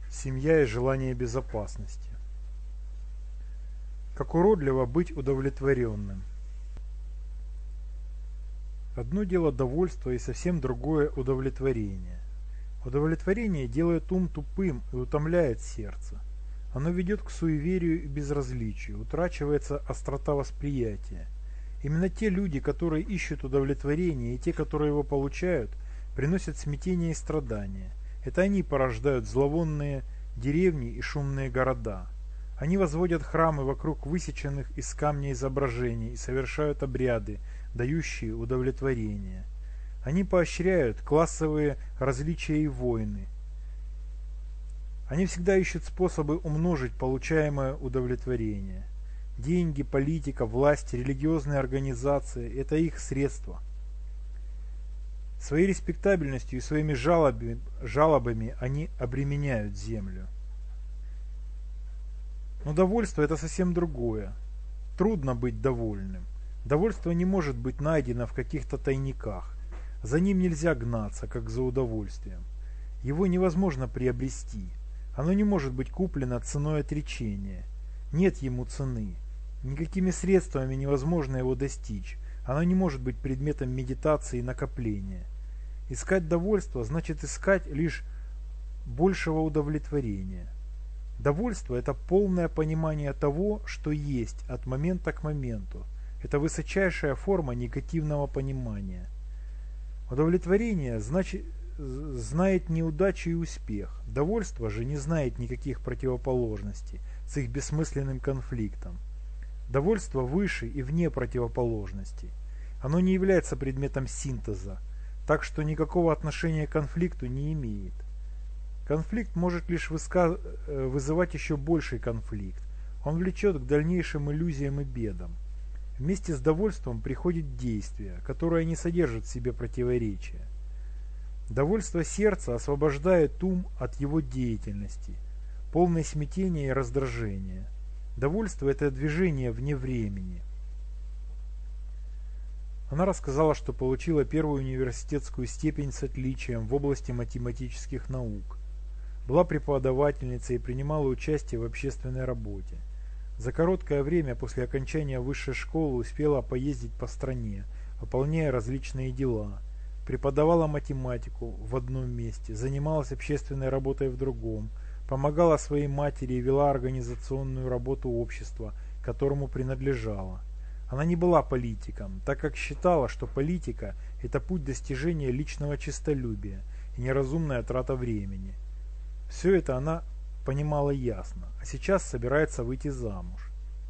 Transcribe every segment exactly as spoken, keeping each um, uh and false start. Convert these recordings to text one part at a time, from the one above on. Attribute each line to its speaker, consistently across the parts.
Speaker 1: Семья и желание безопасности. Как уродливо быть удовлетворенным. Одно дело довольство и совсем другое удовлетворение. Удовлетворение делает ум тупым и утомляет сердце. Оно ведет к суеверию и безразличию, утрачивается острота восприятия. Именно те люди, которые ищут удовлетворение, и те, которые его получают, приносят смятение и страдания. Это они порождают зловонные деревни и шумные города. Они возводят храмы вокруг высеченных из камня изображений и совершают обряды, дающие удовлетворение. Они поощряют классовые различия и войны. Они всегда ищут способы умножить получаемое удовлетворение. Деньги, политика, власть, религиозные организации – это их средства. Своей респектабельностью и своими жалобами, жалобами они обременяют землю. Но довольство – это совсем другое. Трудно быть довольным. Довольство не может быть найдено в каких-то тайниках. За ним нельзя гнаться, как за удовольствием. Его невозможно приобрести. Оно не может быть куплено ценой отречения. Нет ему цены. Никакими средствами невозможно его достичь. Оно не может быть предметом медитации и накопления. Искать довольство значит искать лишь большего удовлетворения. Довольство – это полное понимание того, что есть от момента к моменту. Это высочайшая форма негативного понимания. Удовлетворение значит, знает неудачу и успех. Довольство же не знает никаких противоположностей с их бессмысленным конфликтом. Довольство выше и вне противоположностей. Оно не является предметом синтеза, так что никакого отношения к конфликту не имеет. Конфликт может лишь высказ... вызывать еще больший конфликт. Он влечет к дальнейшим иллюзиям и бедам. Вместе с довольством приходит действие, которое не содержит в себе противоречия. Довольство сердца освобождает ум от его деятельности, полное смятения и раздражения. Довольство – это движение вне времени. Она рассказала, что получила первую университетскую степень с отличием в области математических наук. Была преподавательницей и принимала участие в общественной работе. За короткое время после окончания высшей школы успела поездить по стране, выполняя различные дела. Преподавала математику в одном месте, занималась общественной работой в другом, помогала своей матери и вела организационную работу общества, которому принадлежала. Она не была политиком, так как считала, что политика – это путь достижения личного честолюбия и неразумная трата времени. Все это она понимала ясно, а сейчас собирается выйти замуж.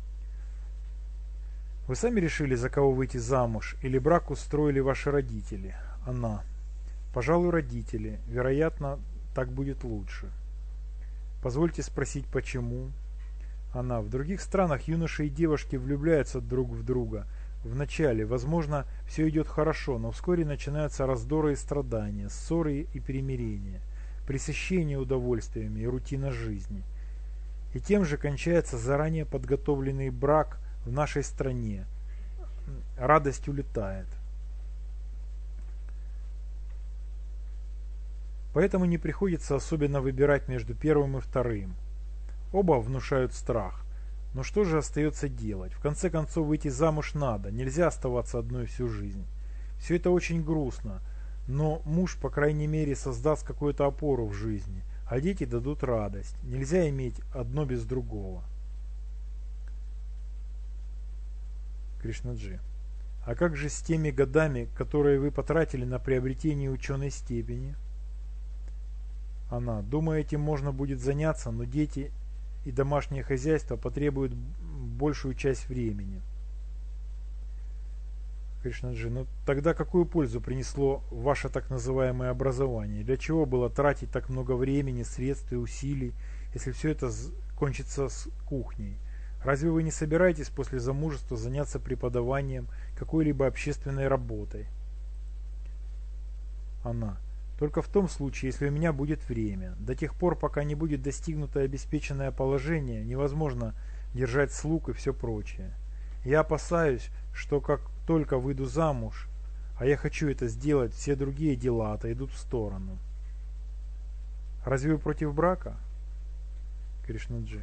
Speaker 1: Вы сами решили, за кого выйти замуж, или брак устроили ваши родители? Она. Пожалуй, родители. Вероятно, так будет лучше. Позвольте спросить, почему? Она. В других странах юноши и девушки влюбляются друг в друга. Вначале, возможно, все идет хорошо, но вскоре начинаются раздоры и страдания, ссоры и примирения, пресыщение удовольствиями и рутина жизни. И тем же кончается заранее подготовленный брак в нашей стране. Радость улетает. Поэтому не приходится особенно выбирать между первым и вторым. Оба внушают страх. Но что же остается делать? В конце концов, выйти замуж надо, нельзя оставаться одной всю жизнь. Все это очень грустно, но муж, по крайней мере, создаст какую-то опору в жизни, а дети дадут радость. Нельзя иметь одно без другого. Кришнаджи. А как же с теми годами, которые вы потратили на приобретение ученой степени? Она. Думаю, этим можно будет заняться, но дети и домашнее хозяйство потребуют большую часть времени. Кришнаджи. Ну тогда какую пользу принесло ваше так называемое образование? Для чего было тратить так много времени, средств и усилий, если все это кончится с кухней? Разве вы не собираетесь после замужества заняться преподаванием, какой-либо общественной работой? Она. Только в том случае, если у меня будет время. До тех пор, пока не будет достигнуто обеспеченное положение, невозможно держать слуг и все прочее. Я опасаюсь, что как только выйду замуж, а я хочу это сделать, все другие дела отойдут в сторону. Разве вы против брака? Кришнаджи.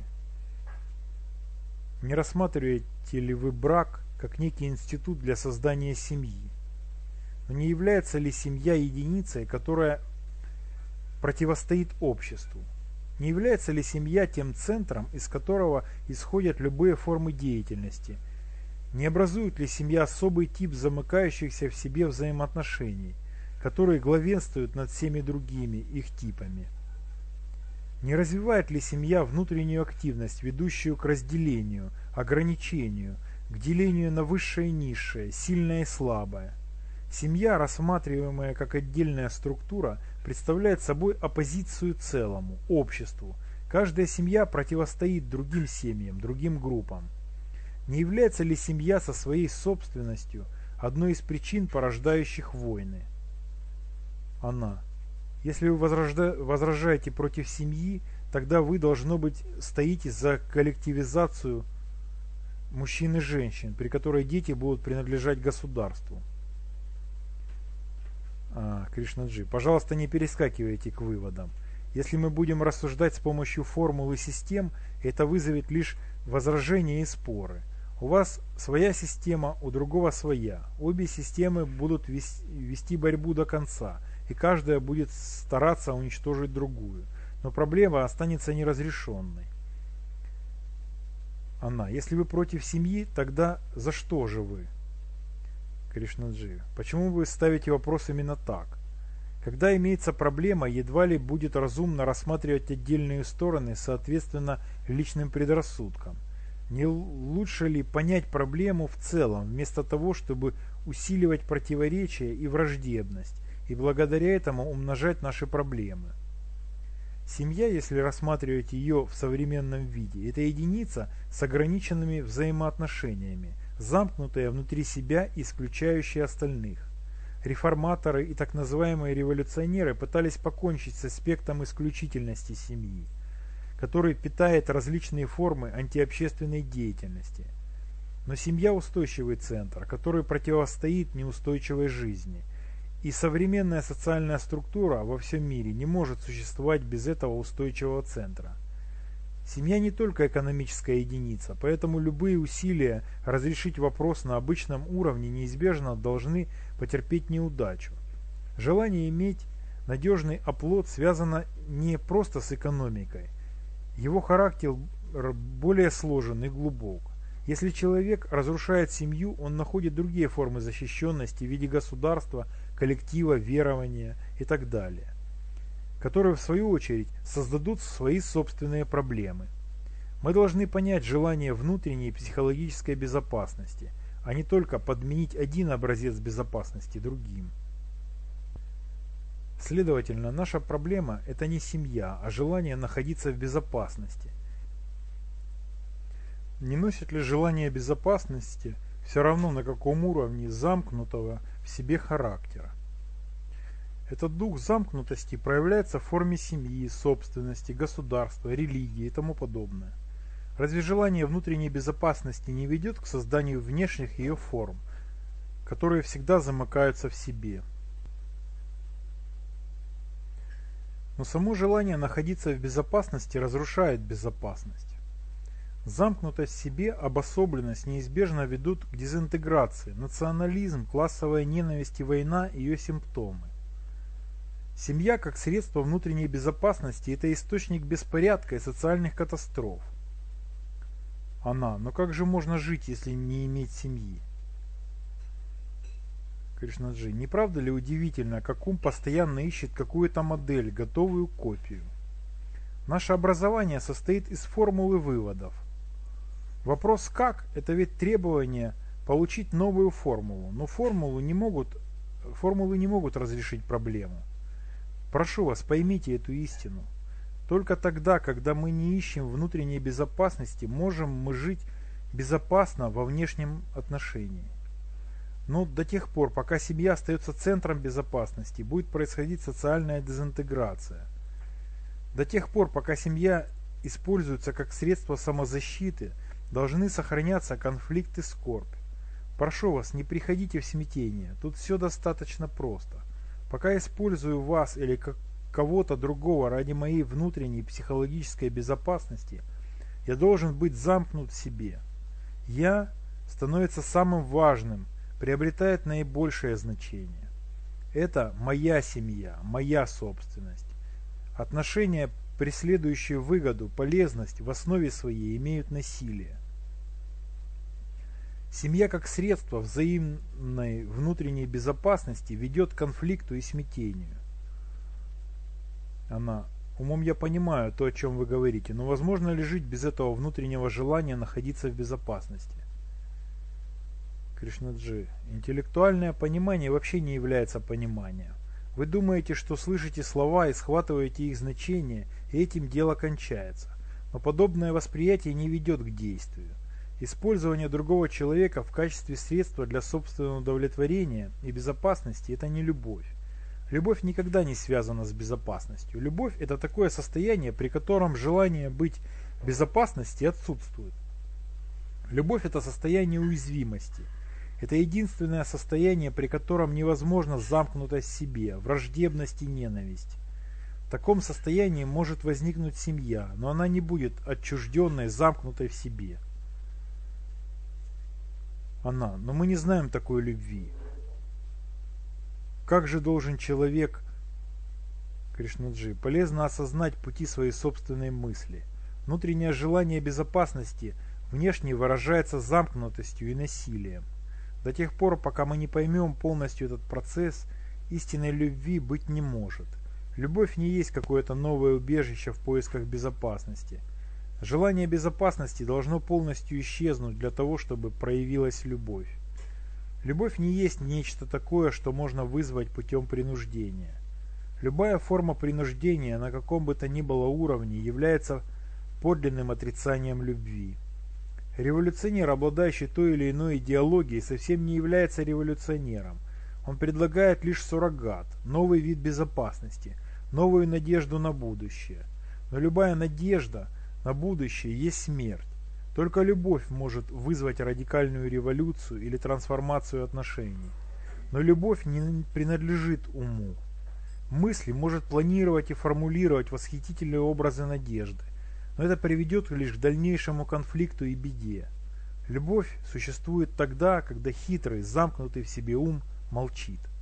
Speaker 1: Не рассматриваете ли вы брак как некий институт для создания семьи? Но не является ли семья единицей, которая противостоит обществу? Не является ли семья тем центром, из которого исходят любые формы деятельности? Не образует ли семья особый тип замыкающихся в себе взаимоотношений, которые главенствуют над всеми другими их типами? Не развивает ли семья внутреннюю активность, ведущую к разделению, ограничению, к делению на высшее и низшее, сильное и слабое? Семья, рассматриваемая как отдельная структура, представляет собой оппозицию целому, обществу. Каждая семья противостоит другим семьям, другим группам. Не является ли семья со своей собственностью одной из причин, порождающих войны? Она. Если вы возражаете против семьи, тогда вы, должно быть, стоите за коллективизацию мужчин и женщин, при которой дети будут принадлежать государству. А, Кришнаджи, пожалуйста, не перескакивайте к выводам. Если мы будем рассуждать с помощью формул и систем, это вызовет лишь возражения и споры. У вас своя система, у другого своя. Обе системы будут вести борьбу до конца, и каждая будет стараться уничтожить другую. Но проблема останется неразрешенной. Она. Если вы против семьи, тогда за что же вы? Кришнаджи. Почему вы ставите вопрос именно так? Когда имеется проблема, едва ли будет разумно рассматривать отдельные стороны соответственно личным предрассудкам. Не лучше ли понять проблему в целом, вместо того, чтобы усиливать противоречия и враждебность, и благодаря этому умножать наши проблемы? Семья, если рассматривать ее в современном виде, это единица с ограниченными взаимоотношениями, замкнутая внутри себя, исключающая остальных. Реформаторы и так называемые революционеры пытались покончить с аспектом исключительности семьи, который питает различные формы антиобщественной деятельности. Но семья – устойчивый центр, который противостоит неустойчивой жизни, и современная социальная структура во всем мире не может существовать без этого устойчивого центра. Семья не только экономическая единица, поэтому любые усилия разрешить вопрос на обычном уровне неизбежно должны потерпеть неудачу. Желание иметь надежный оплот связано не просто с экономикой. Его характер более сложен и глубок. Если человек разрушает семью, он находит другие формы защищенности в виде государства, коллектива, верования и так далее, которые в свою очередь создадут свои собственные проблемы. Мы должны понять желание внутренней психологической безопасности, а не только подменить один образец безопасности другим. Следовательно, наша проблема – это не семья, а желание находиться в безопасности. Не носит ли желание безопасности все равно на каком уровне замкнутого в себе характера? Этот дух замкнутости проявляется в форме семьи, собственности, государства, религии и тому подобное. Разве желание внутренней безопасности не ведет к созданию внешних ее форм, которые всегда замыкаются в себе? Но само желание находиться в безопасности разрушает безопасность. Замкнутость в себе, обособленность неизбежно ведут к дезинтеграции, национализм, классовая ненависть и война – ее симптомы. Семья как средство внутренней безопасности – это источник беспорядка и социальных катастроф. Она. Но как же можно жить, если не иметь семьи? Кришнаджи. Не правда ли удивительно, как ум постоянно ищет какую-то модель, готовую копию? Наше образование состоит из формул и выводов. Вопрос «как» – это ведь требование получить новую формулу, но формулу не могут, формулы не могут разрешить проблему. Прошу вас, поймите эту истину. Только тогда, когда мы не ищем внутренней безопасности, можем мы жить безопасно во внешнем отношении. Но до тех пор, пока семья остается центром безопасности, будет происходить социальная дезинтеграция. До тех пор, пока семья используется как средство самозащиты, должны сохраняться конфликт и скорбь. Прошу вас, не приходите в смятение, тут все достаточно просто. Пока использую вас или как кого-то другого ради моей внутренней психологической безопасности, я должен быть замкнут в себе. «Я» становится самым важным, приобретает наибольшее значение. Это моя семья, моя собственность. Отношения, преследующие выгоду, полезность, в основе своей имеют насилие. Семья как средство взаимной внутренней безопасности ведет к конфликту и смятению. Она: умом я понимаю то, о чем вы говорите, но возможно ли жить без этого внутреннего желания находиться в безопасности? Кришнаджи: интеллектуальное понимание вообще не является пониманием. Вы думаете, что слышите слова и схватываете их значение, и этим дело кончается. Но подобное восприятие не ведет к действию. Использование другого человека в качестве средства для собственного удовлетворения и безопасности – это не любовь. Любовь никогда не связана с безопасностью. Любовь – это такое состояние, при котором желание быть в безопасности отсутствует. Любовь – это состояние уязвимости. Это единственное состояние, при котором невозможна замкнутость в себе, враждебность и ненависть. В таком состоянии может возникнуть семья, но она не будет отчужденной, замкнутой в себе. Она: но мы не знаем такой любви. Как же должен человек... Кришнаджи: полезно осознать пути своей собственной мысли. Внутреннее желание безопасности внешне выражается замкнутостью и насилием. До тех пор, пока мы не поймем полностью этот процесс, истинной любви быть не может. Любовь не есть какое-то новое убежище в поисках безопасности. Желание безопасности должно полностью исчезнуть для того, чтобы проявилась любовь. Любовь не есть нечто такое, что можно вызвать путем принуждения. Любая форма принуждения на каком бы то ни было уровне является подлинным отрицанием любви. Революционер, обладающий той или иной идеологией, совсем не является революционером. Он предлагает лишь суррогат, новый вид безопасности, новую надежду на будущее. Но любая надежда на будущее есть смерть. Только любовь может вызвать радикальную революцию или трансформацию отношений. Но любовь не принадлежит уму. Мысль может планировать и формулировать восхитительные образы надежды, но это приведет лишь к дальнейшему конфликту и беде. Любовь существует тогда, когда хитрый, замкнутый в себе ум молчит.